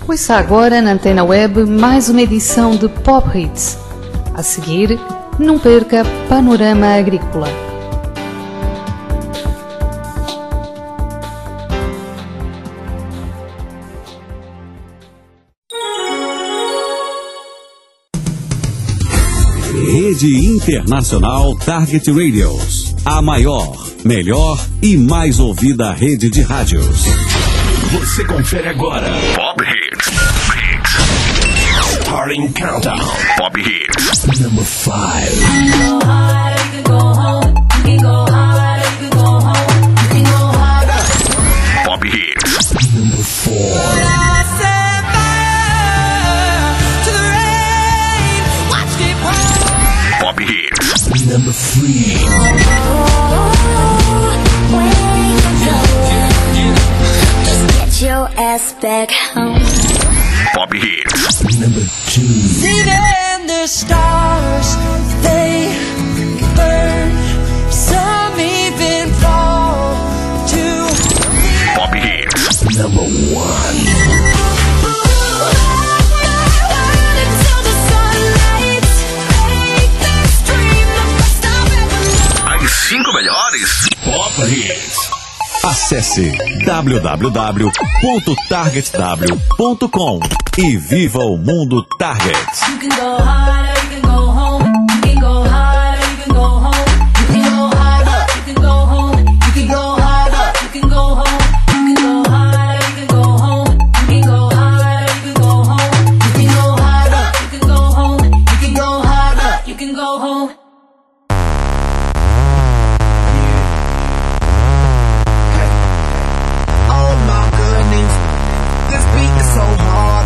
Ouça agora na Antena Web mais uma edição de Pop Hits. A seguir, não perca Panorama Agrícola. Rede Internacional Target Radios. A maior, melhor e mais ouvida rede de rádios. Você confere agora Pop Hits. Starting Countdown. Pop Hits. Number 5. Pop Hits. Number 4. Pop Hits. Number 3. Your ass back home. Pop Hits. Number 2. Even the stars, they burn. Some even fall to Pop Hits. Number 1. As 5 melhores Pop Hits. Acesse www.targetw.com e viva o mundo Target. You can go harder, you can go home. You can go harder, you can go home. You can go harder, you can go home. You can go harder, you can go home. You can go harder, you can go home. You can go harder, you can go home. You can go harder, you can go home. You can go harder, you can go home. Oh my goodness, this beat is so hard.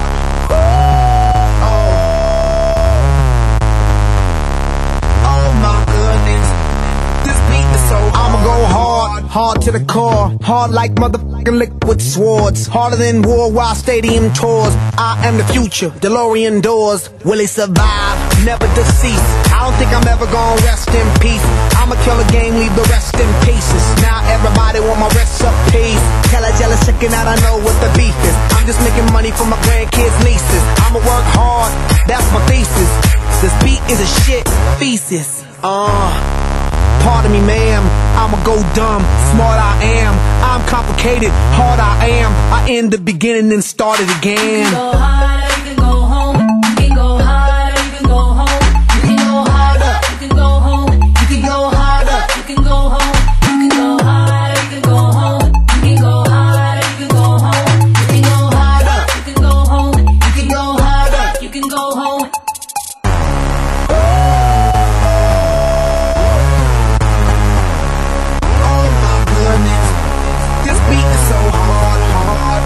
Oh my goodness, this beat is so hard. I'ma go hard, hard to the core. Hard like motherfucking liquid swords. Harder than worldwide stadium tours. I am the future, DeLorean doors. Will he survive? Never deceased. I don't think I'm ever gonna rest in peace. I'ma kill a game, leave the rest in pieces. Now everybody want my recipes. Tell a jealous chicken out, I know what the beef is. I'm just making money for my grandkids' nieces. I'ma work hard, that's my thesis. This beat is a shit thesis. Pardon me, ma'am, I'ma go dumb. Smart I am, I'm complicated. Hard I am, I end the beginning and start it again. Go harder, you can go home. You can go harder, you can go home. You can go harder, you can go home. You can go harder, you can go home. You can go harder, you can go home. You can go harder, you can go home. You can go harder, you can go home. You can go harder, you can go home. Oh my goodness, this beat is so hard, hard.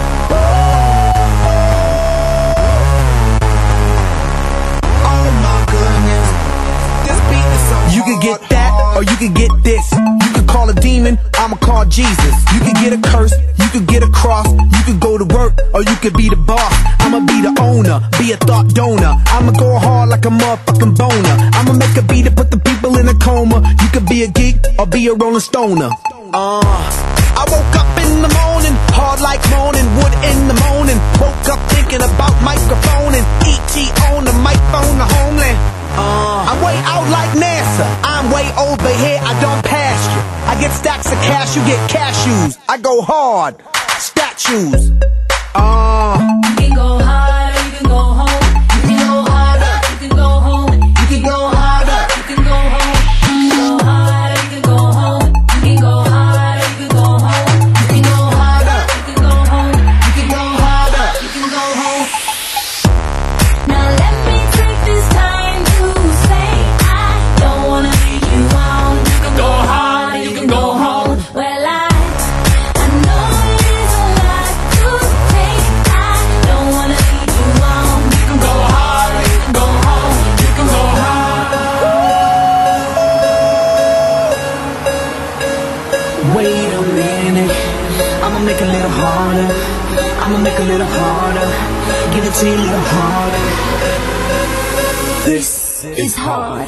Oh my goodness, this beat is so hard. You could get that, or you could get this. You could call a demon, I'ma call Jesus. You could get a curse, you could get a cross. You could go to work, or you could be the boss. I'ma be the owner, be a thought donor. I'ma go hard like a motherfucking boner. I'ma make a beat to put the people in a coma. You could be a geek, or be a rolling stoner. I woke up in the morning, hard like moaning, wood in the morning. Woke up thinking about microphone and E.T. on the microphone, the homeland. I'm way out like NASA, I'm way over here, I don't pass you. I get stacks of cash, you get cashews. I go hard, statues. You can go harder, you can go home. You can go harder, you can go home. You can go harder, you can go home. You can go harder, you can go home. You can go harder, you can go home. You can go harder, you can go home. You can go harder, you can go home. Now let me take this time to say I don't wanna leave you on. You can go harder, you can go home. Well, I know it is a lot to take. I don't wanna leave you on. You can go harder, you can go home. You can go harder. Wait a minute, I'ma make it a little harder. I'ma make it a little harder. Give it to you a little harder. This It's hard.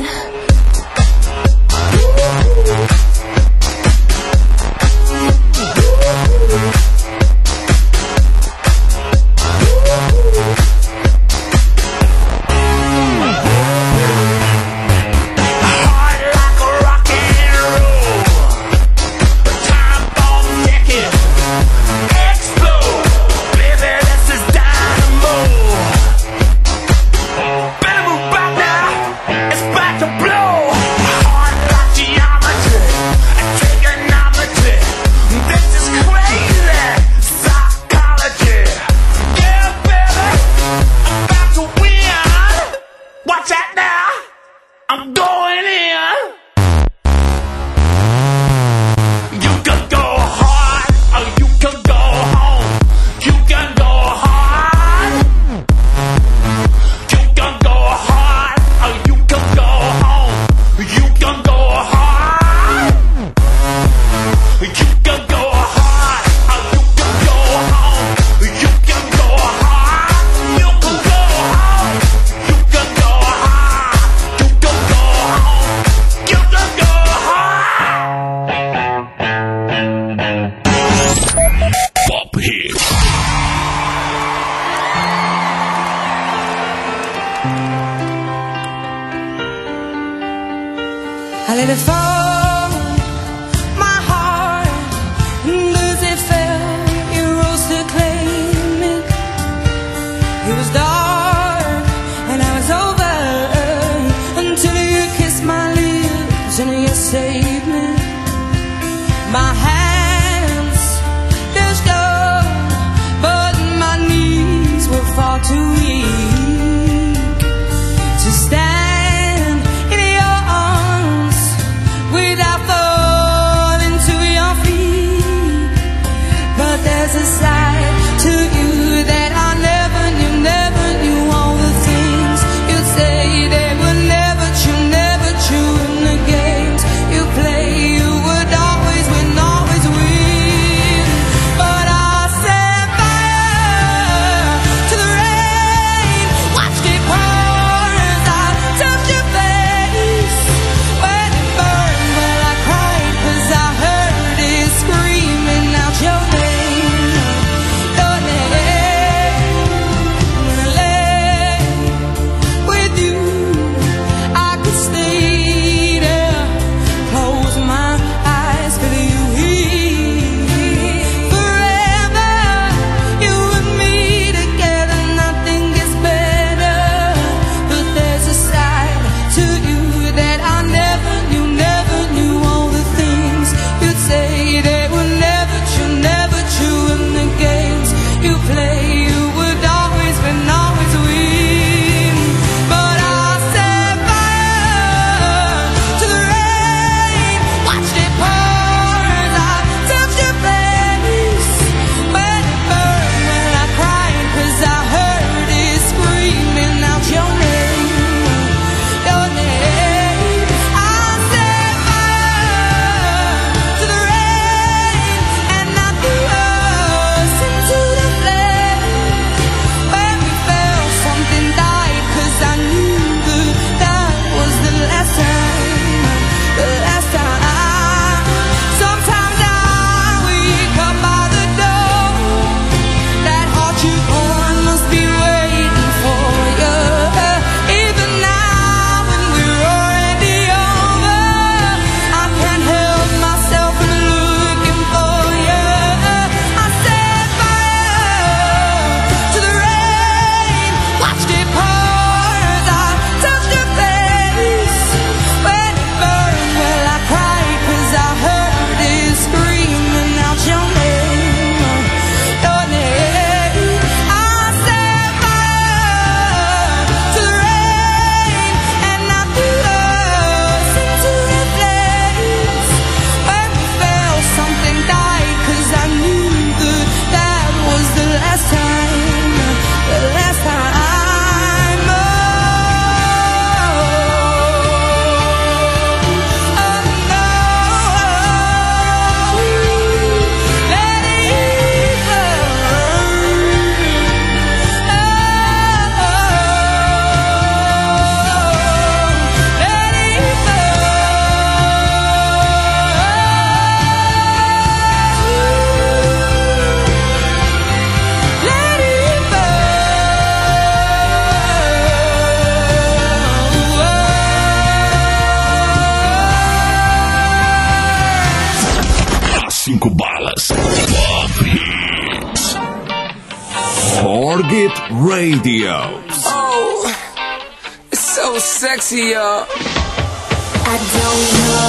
5 balas. Pop Hits. Target Radio. Oh, it's so sexy, y'all. I don't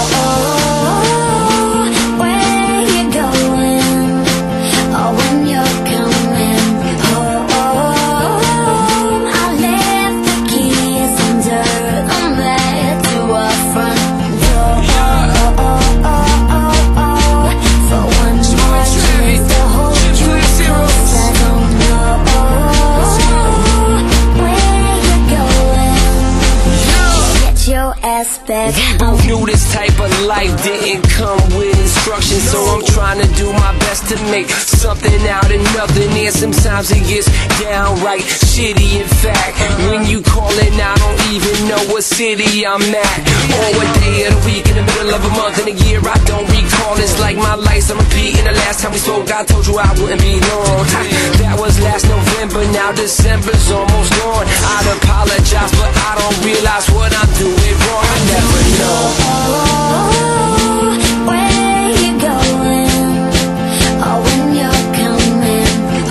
know where you're going or when you're coming home. I left the keys under the mat to our front door. For one more chance to hold you close. I don't know where you're going. Get your ass back. Who knew this type of life didn't come with instructions? So I'm trying to do my best to make something out of nothing. And sometimes it gets downright shitty. In fact, when you callin', I don't even know what city I'm at or what day of the week, in the middle of a month, in a year I don't recall. It's like my life's I'm repeating. The last time we spoke, I told you I wouldn't be long. That was last November, now December's almost gone. I'd apologize, but I don't realize what I'm doing wrong. I never know where you're going or when you're coming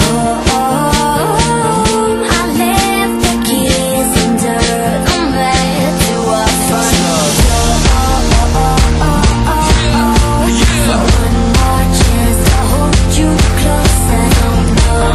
home. I left the keys under the mat to our front door. For one more chance to hold you close. I don't know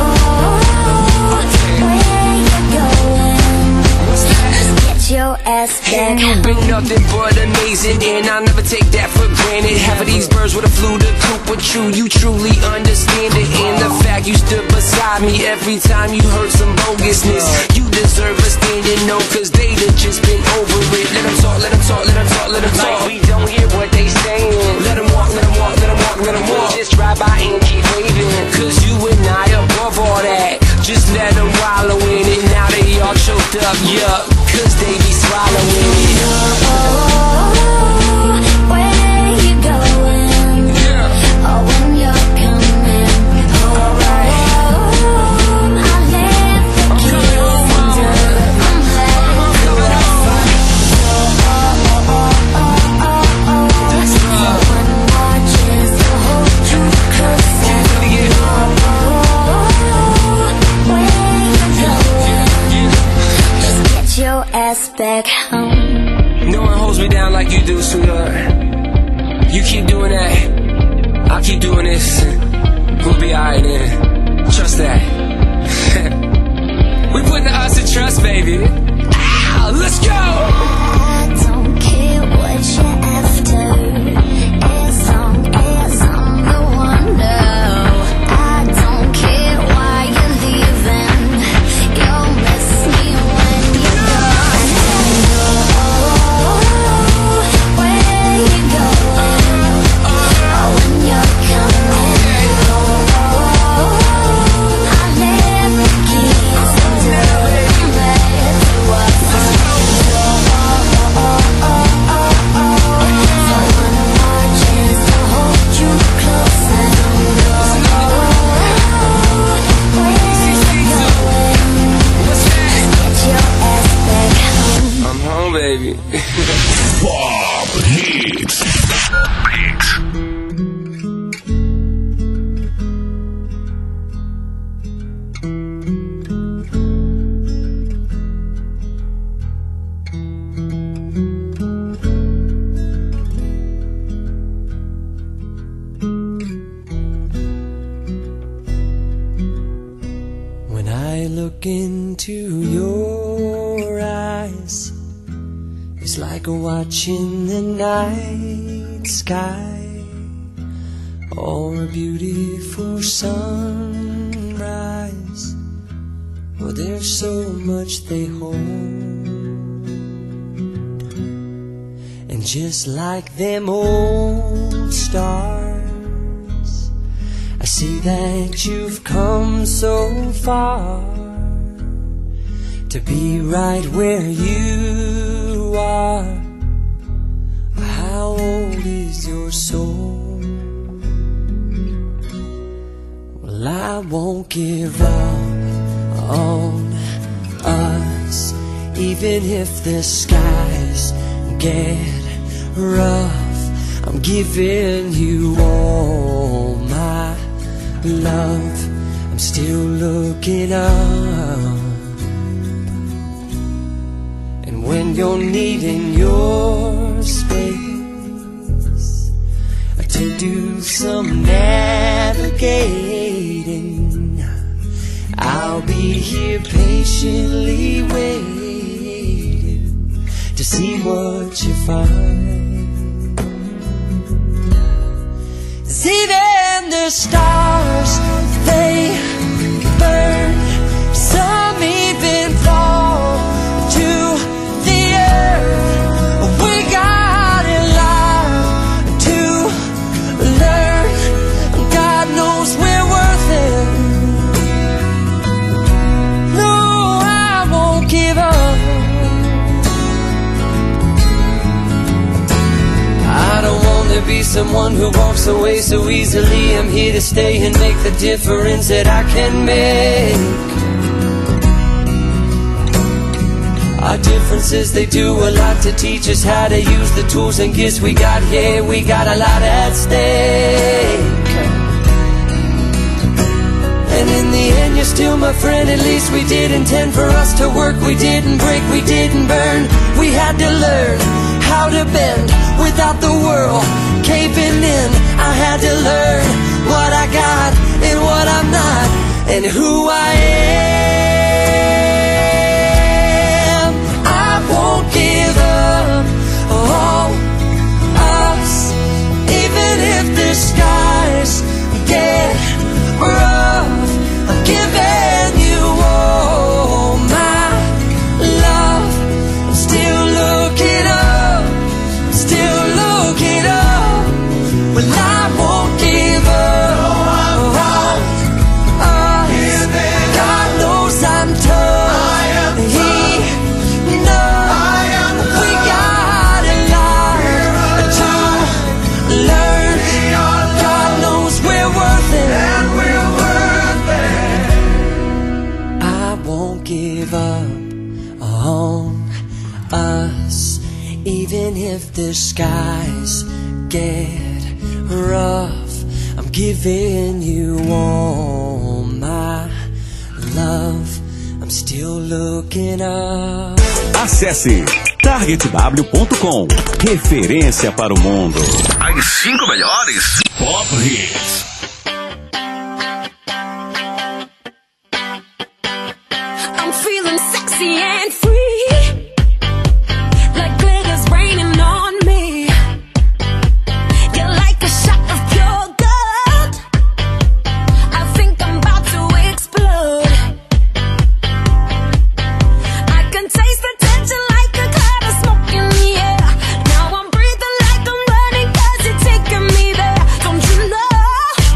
where you're going. Just get your ass back. You've been nothing but amazing, and I'll never take that for granted. Half of these birds would have flew the coop, but you truly understand it. And the fact you stood beside me every time you heard some bogusness, you deserve a standing no, cause they done just been over it. Let them talk, let them talk, let them talk, let them talk. Like we don't hear what they saying. Let them walk, let them walk, let them walk, let them walk. Just drive by and keep waving, cause you and I above all that. Just let them wallow in it. Now they all choked up, yup, cause they be swallowing it. Where you going or when you're coming home. I left the keys under the mat to our front door. For one more chance to hold you close. I don't know where you're going. Just get your ass back home. No one holds me down like you do, sweetheart. You keep doing that, I'll keep doing this. We'll be alright then. Trust that. We put the us in trust, baby. Ow, let's go! I don't care what you're after, as long as I'm the one. No, I don't care why you're leaving. You'll miss me when you're gone. Where you going or when you're coming home. I left the keys under the mat to our front door. For one more chance to hold you close. I don't know where you're going. Get your ass back home. I'm home, baby. Pop Hits. When I look into your eyes, it's like watching the night sky or a beautiful sunrise. Well, there's so much they hold, and just like them old stars, I see that you've come so far to be right where you are. How old is your soul? Well, I won't give up on us, even if the skies get rough. I'm giving you all my love. I'm still looking up. And when you're needing your space to do some navigating, I'll be here patiently waiting to see what you find. 'Cause even the stars, they burn. Some even fall to the earth. We got a lot to learn. God knows we're worth it. No, I won't give up. I don't want to be someone who walks away so easily. I'm here to stay and make the difference that I can make. Our differences, they do a lot to teach us how to use the tools and gifts we got here. We got a lot at stake. And in the end, you're still my friend. At least we did intend for us to work. We didn't break, we didn't burn. We had to learn how to bend without the world caving in. I had to learn what I got and what I'm not, and who I am. I won't give up on us, even if the skies get rough. I'm giving you all my love. I'm still looking up, still looking up. Well, I won't give up on us. God knows I'm tough. He knows we got a lot to learn. God knows we're worth it. I won't give up on us, even if the skies get rough. I'm giving you all my love. I'm still looking up. Acesse targetw.com. Referência para o mundo. As 5 melhores Pop Hits. I'm feeling sexy and free, like glitter's raining on me. You're like a shot of pure gold. I think I'm about to explode. I can taste the tension like a cloud of smoke in the air. Now I'm breathing like I'm running 'cause you're taking me there. Don't you know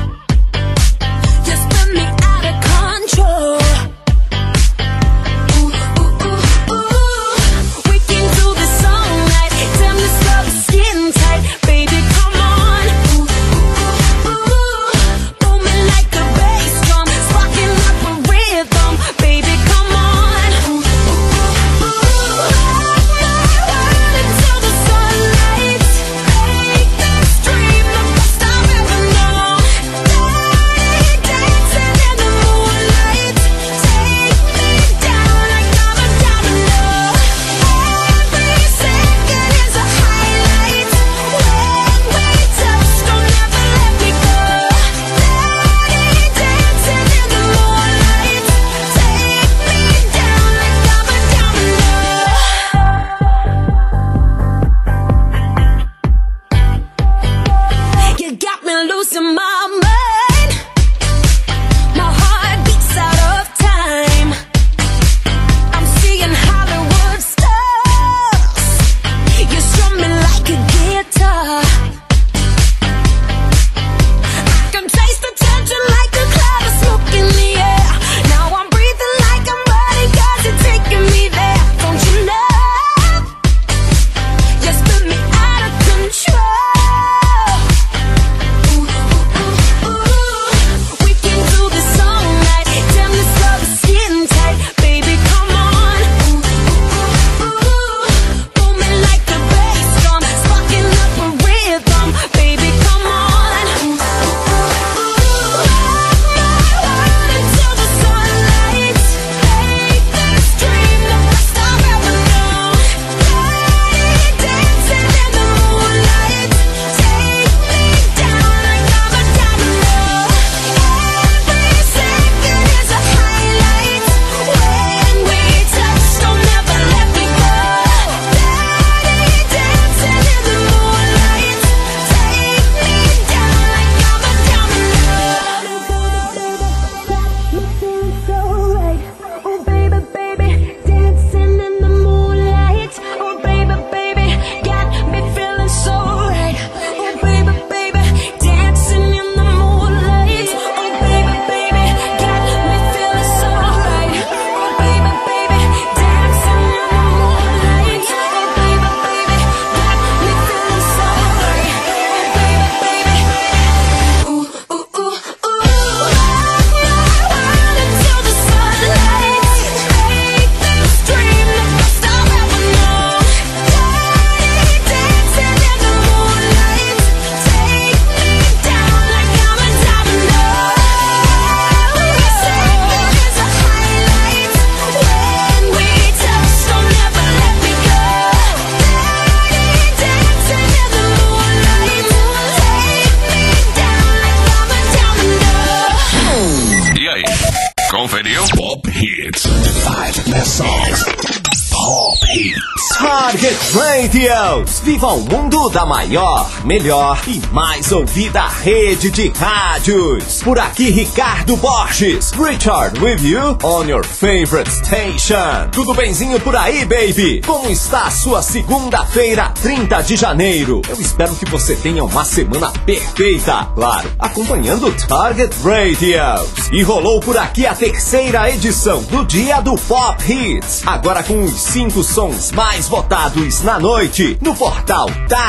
Target Radios. Viva o mundo da maior, melhor e mais ouvida rede de rádios. Por aqui, Ricardo Borges. Richard with you on your favorite station. Tudo benzinho por aí, baby? Como está a sua segunda-feira, 30 de janeiro? Eu espero que você tenha uma semana perfeita. Claro, acompanhando Target Radios. E rolou por aqui a terceira edição do Dia do Pop Hits. Agora com os 5 sons mais votados na noite no portal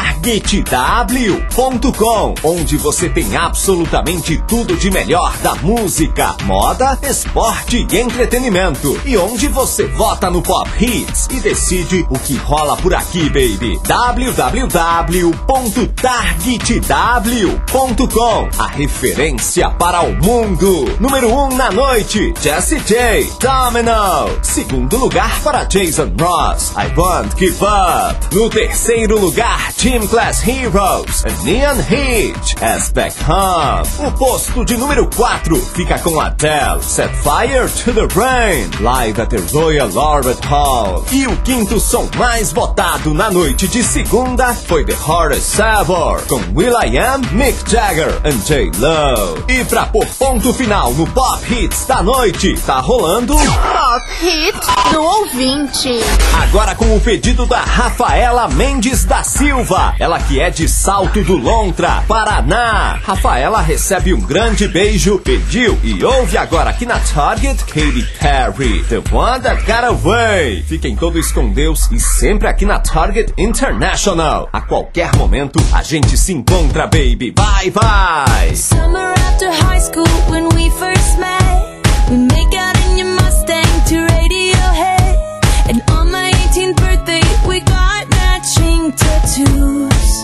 targetw.com, onde você tem absolutamente tudo de melhor da música, moda, esporte e entretenimento. E onde você vota no Pop Hits e decide o que rola por aqui, baby. www.targetw.com, a referência para o mundo. Número 1 na noite, Jessie J, Domino. Segundo lugar para Jason Ross, I Won't Give Up. No terceiro lugar, Gym Class Heroes, Neon Hitch, As Back Home. O posto de número 4 fica com Adele, Set Fire to the Rain, live at the Royal Albert Hall. E o quinto som mais votado na noite de segunda foi The Hottest Ever, com will.i.am, Mick Jagger and J.Lo. E pra pôr ponto final no Pop Hits da noite, tá rolando Pop Hits do ouvinte. Agora com o pedido da Rafaela Mendes da Silva, ela que é de Salto do Lontra, Paraná. Rafaela recebe um grande beijo, pediu e ouve agora aqui na Target, Katy Perry, The One That Got Away. Fiquem todos com Deus e sempre aqui na Target International. A qualquer momento a gente se encontra, baby. Bye, bye. Summer after high school when we first met, we make out in your Mustang to Radiohead. And on my 18th birthday we got matching tattoos.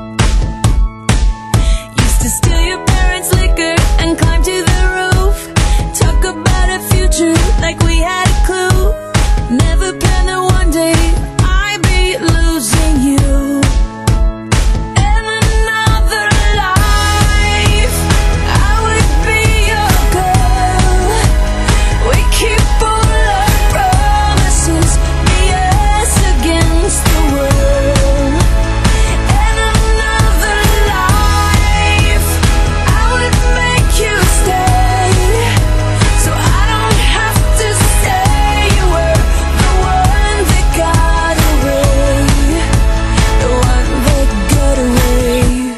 Used to steal your parents' liquor and climb to the roof. Talk about a future like we had a clue. Never planned that one day I'd be losing you. In another life I would be your girl. We keep all our promises, be us against the world. In another life I would make you stay, so I don't have to say you were the one that got away, the one that got away.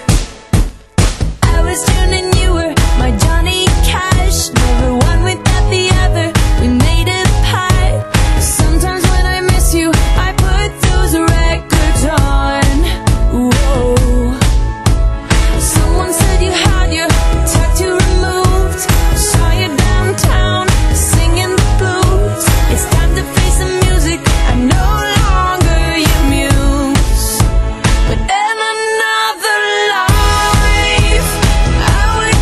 I was June and you were my Johnny Cash, never one without the other, we made a pact. Sometimes when I miss you I put those records on. Whoa. Someone said you had your tattoo removed. Saw you downtown singing the blues. It's time to face the music, I'm no longer your muse. But in another life I would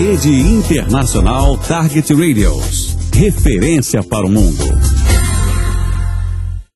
Rede Internacional Target Radios. Referência para o mundo.